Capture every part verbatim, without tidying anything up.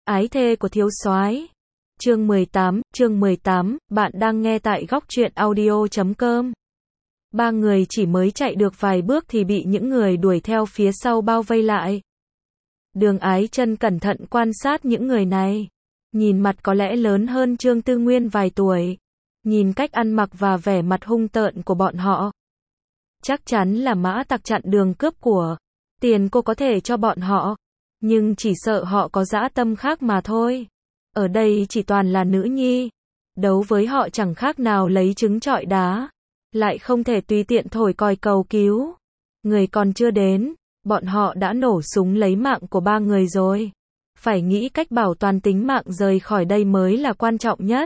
Ái thê của thiếu soái. Chương mười tám, chương mười tám, bạn đang nghe tại góc truyện audio chấm com. Ba người chỉ mới chạy được vài bước thì bị những người đuổi theo phía sau bao vây lại. Đường Ái Chân cẩn thận quan sát những người này. Nhìn mặt có lẽ lớn hơn Trương Tư Nguyên vài tuổi. Nhìn cách ăn mặc và vẻ mặt hung tợn của bọn họ. Chắc chắn là mã tặc chặn đường cướp của. Tiền cô có thể cho bọn họ. Nhưng chỉ sợ họ có dã tâm khác mà thôi. Ở đây chỉ toàn là nữ nhi. Đấu với họ chẳng khác nào lấy trứng trọi đá. Lại không thể tùy tiện thổi còi cầu cứu. Người còn chưa đến, bọn họ đã nổ súng lấy mạng của ba người rồi. Phải nghĩ cách bảo toàn tính mạng rời khỏi đây mới là quan trọng nhất.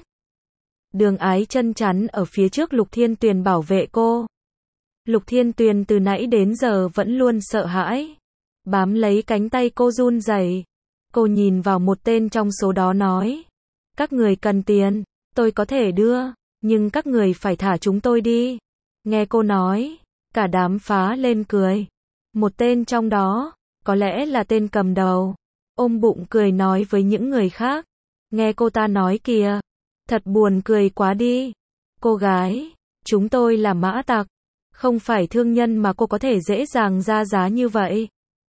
Đường Ái Chân chắn ở phía trước Lục Thiên Tuyền bảo vệ cô. Lục Thiên Tuyền từ nãy đến giờ vẫn luôn sợ hãi. Bám lấy cánh tay cô run rẩy. Cô nhìn vào một tên trong số đó nói. Các người cần tiền, tôi có thể đưa, nhưng các người phải thả chúng tôi đi. Nghe cô nói, cả đám phá lên cười. Một tên trong đó, có lẽ là tên cầm đầu, ôm bụng cười nói với những người khác. Nghe cô ta nói kìa, thật buồn cười quá đi. Cô gái, chúng tôi là mã tặc, không phải thương nhân mà cô có thể dễ dàng ra giá như vậy.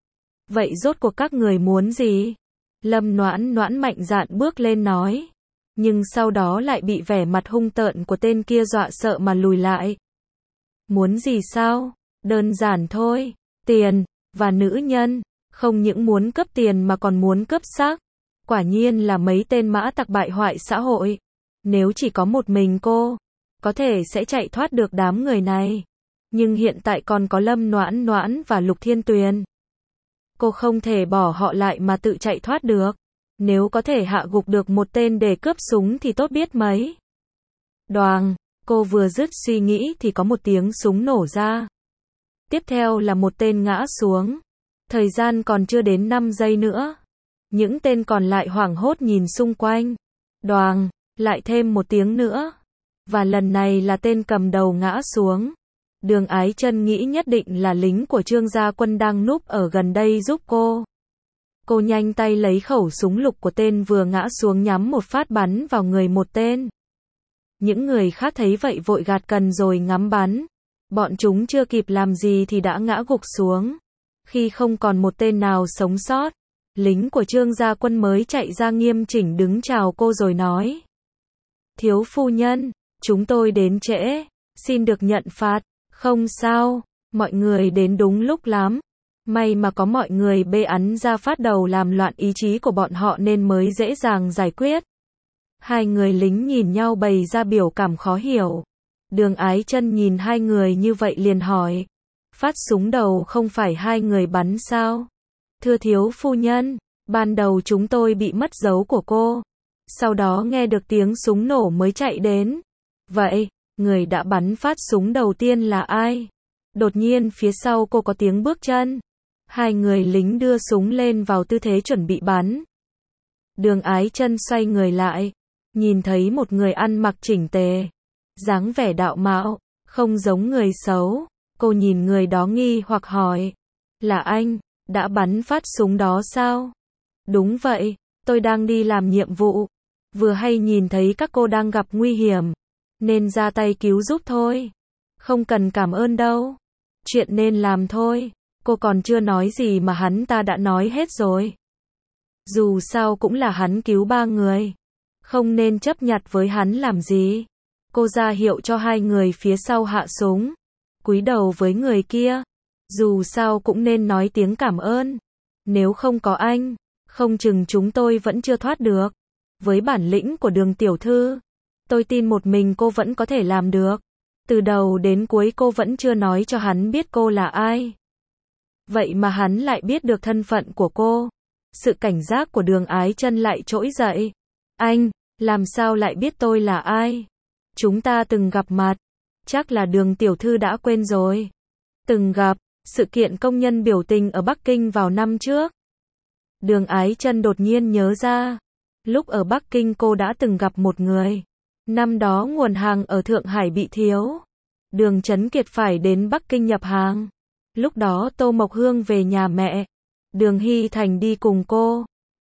Vậy rốt cuộc các người muốn gì? Lâm Noãn Noãn mạnh dạn bước lên nói. Nhưng sau đó lại bị vẻ mặt hung tợn của tên kia dọa sợ mà lùi lại. Muốn gì sao? Đơn giản thôi. Tiền, và nữ nhân. Không những muốn cướp tiền mà còn muốn cướp xác. Quả nhiên là mấy tên mã tặc bại hoại xã hội. Nếu chỉ có một mình cô, có thể sẽ chạy thoát được đám người này. Nhưng hiện tại còn có Lâm Noãn Noãn và Lục Thiên Tuyền. Cô không thể bỏ họ lại mà tự chạy thoát được. Nếu có thể hạ gục được một tên để cướp súng thì tốt biết mấy. Đoàng, cô vừa dứt suy nghĩ thì có một tiếng súng nổ ra. Tiếp theo là một tên ngã xuống. Thời gian còn chưa đến năm giây nữa. Những tên còn lại hoảng hốt nhìn xung quanh. Đoàng, lại thêm một tiếng nữa. Và lần này là tên cầm đầu ngã xuống. Đường Ái Chân nghĩ nhất định là lính của Trương Gia Quân đang núp ở gần đây giúp cô. Cô nhanh tay lấy khẩu súng lục của tên vừa ngã xuống nhắm một phát bắn vào người một tên. Những người khác thấy vậy vội gạt cần rồi ngắm bắn. Bọn chúng chưa kịp làm gì thì đã ngã gục xuống. Khi không còn một tên nào sống sót, lính của Trương Gia Quân mới chạy ra nghiêm chỉnh đứng chào cô rồi nói. Thiếu phu nhân, chúng tôi đến trễ, xin được nhận phạt. Không sao, mọi người đến đúng lúc lắm. May mà có mọi người bê án ra phát đầu làm loạn ý chí của bọn họ nên mới dễ dàng giải quyết. Hai người lính nhìn nhau bày ra biểu cảm khó hiểu. Đường Ái Chân nhìn hai người như vậy liền hỏi. Phát súng đầu không phải hai người bắn sao? Thưa thiếu phu nhân, ban đầu chúng tôi bị mất dấu của cô. Sau đó nghe được tiếng súng nổ mới chạy đến. Vậy, người đã bắn phát súng đầu tiên là ai? Đột nhiên phía sau cô có tiếng bước chân. Hai người lính đưa súng lên vào tư thế chuẩn bị bắn. Đường Ái Chân xoay người lại, nhìn thấy một người ăn mặc chỉnh tề, dáng vẻ đạo mạo, không giống người xấu. Cô nhìn người đó nghi hoặc hỏi, là anh, đã bắn phát súng đó sao? Đúng vậy, tôi đang đi làm nhiệm vụ, vừa hay nhìn thấy các cô đang gặp nguy hiểm, nên ra tay cứu giúp thôi. Không cần cảm ơn đâu, chuyện nên làm thôi. Cô còn chưa nói gì mà hắn ta đã nói hết rồi. Dù sao cũng là hắn cứu ba người, không nên chấp nhặt với hắn làm gì. Cô ra hiệu cho hai người phía sau hạ súng, cúi đầu với người kia. Dù sao cũng nên nói tiếng cảm ơn. Nếu không có anh, không chừng chúng tôi vẫn chưa thoát được. Với bản lĩnh của Đường tiểu thư, tôi tin một mình cô vẫn có thể làm được. Từ đầu đến cuối cô vẫn chưa nói cho hắn biết cô là ai. Vậy mà hắn lại biết được thân phận của cô. Sự cảnh giác của Đường Ái Chân lại trỗi dậy. Anh, làm sao lại biết tôi là ai? Chúng ta từng gặp mặt. Chắc là Đường tiểu thư đã quên rồi. Từng gặp, sự kiện công nhân biểu tình ở Bắc Kinh vào năm trước. Đường Ái Chân đột nhiên nhớ ra. Lúc ở Bắc Kinh cô đã từng gặp một người. Năm đó nguồn hàng ở Thượng Hải bị thiếu. Đường Chấn Kiệt phải đến Bắc Kinh nhập hàng. Lúc đó Tô Mộc Hương về nhà mẹ. Đường Hy Thành đi cùng cô.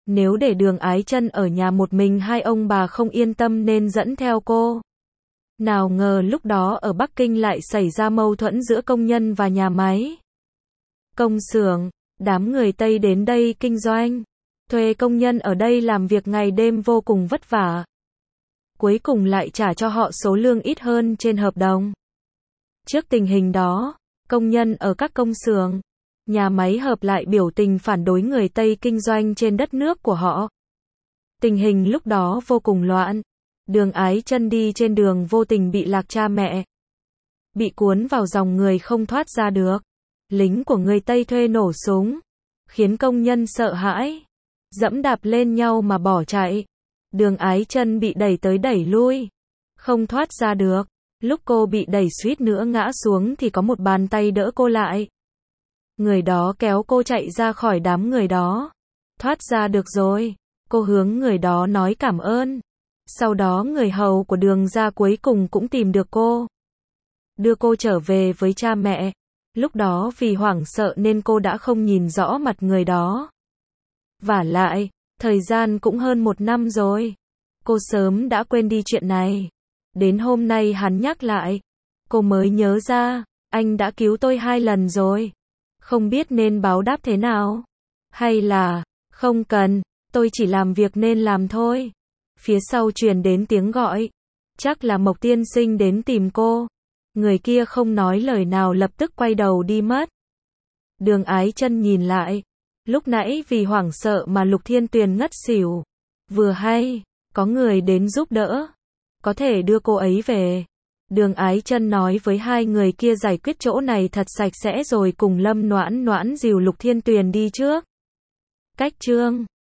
Nếu để Đường Ái Chân ở nhà một mình hai ông bà không yên tâm nên dẫn theo cô. Nào ngờ lúc đó ở Bắc Kinh lại xảy ra mâu thuẫn giữa công nhân và nhà máy. Công xưởng, đám người Tây đến đây kinh doanh, thuê công nhân ở đây làm việc ngày đêm vô cùng vất vả. Cuối cùng lại trả cho họ số lương ít hơn trên hợp đồng. Trước tình hình đó, công nhân ở các công xưởng, nhà máy hợp lại biểu tình phản đối người Tây kinh doanh trên đất nước của họ. Tình hình lúc đó vô cùng loạn. Đường Ái Chân đi trên đường vô tình bị lạc cha mẹ. Bị cuốn vào dòng người không thoát ra được. Lính của người Tây thuê nổ súng, khiến công nhân sợ hãi, dẫm đạp lên nhau mà bỏ chạy. Đường Ái Chân bị đẩy tới đẩy lui, không thoát ra được. Lúc cô bị đẩy suýt nữa ngã xuống thì có một bàn tay đỡ cô lại. Người đó kéo cô chạy ra khỏi đám người đó. Thoát ra được rồi, cô hướng người đó nói cảm ơn. Sau đó người hầu của Đường gia cuối cùng cũng tìm được cô, đưa cô trở về với cha mẹ. Lúc đó vì hoảng sợ nên cô đã không nhìn rõ mặt người đó. Vả lại, thời gian cũng hơn một năm rồi. Cô sớm đã quên đi chuyện này. Đến hôm nay hắn nhắc lại, cô mới nhớ ra, anh đã cứu tôi hai lần rồi. Không biết nên báo đáp thế nào. Hay là, không cần, tôi chỉ làm việc nên làm thôi. Phía sau truyền đến tiếng gọi. Chắc là Mộc tiên sinh đến tìm cô. Người kia không nói lời nào lập tức quay đầu đi mất. Đường Ái Chân nhìn lại. Lúc nãy vì hoảng sợ mà Lục Thiên Tuyền ngất xỉu. Vừa hay, có người đến giúp đỡ. Có thể đưa cô ấy về. Đường Ái Chân nói với hai người kia giải quyết chỗ này thật sạch sẽ rồi cùng Lâm Noãn Noãn dìu Lục Thiên Tuyền đi trước. Cách chương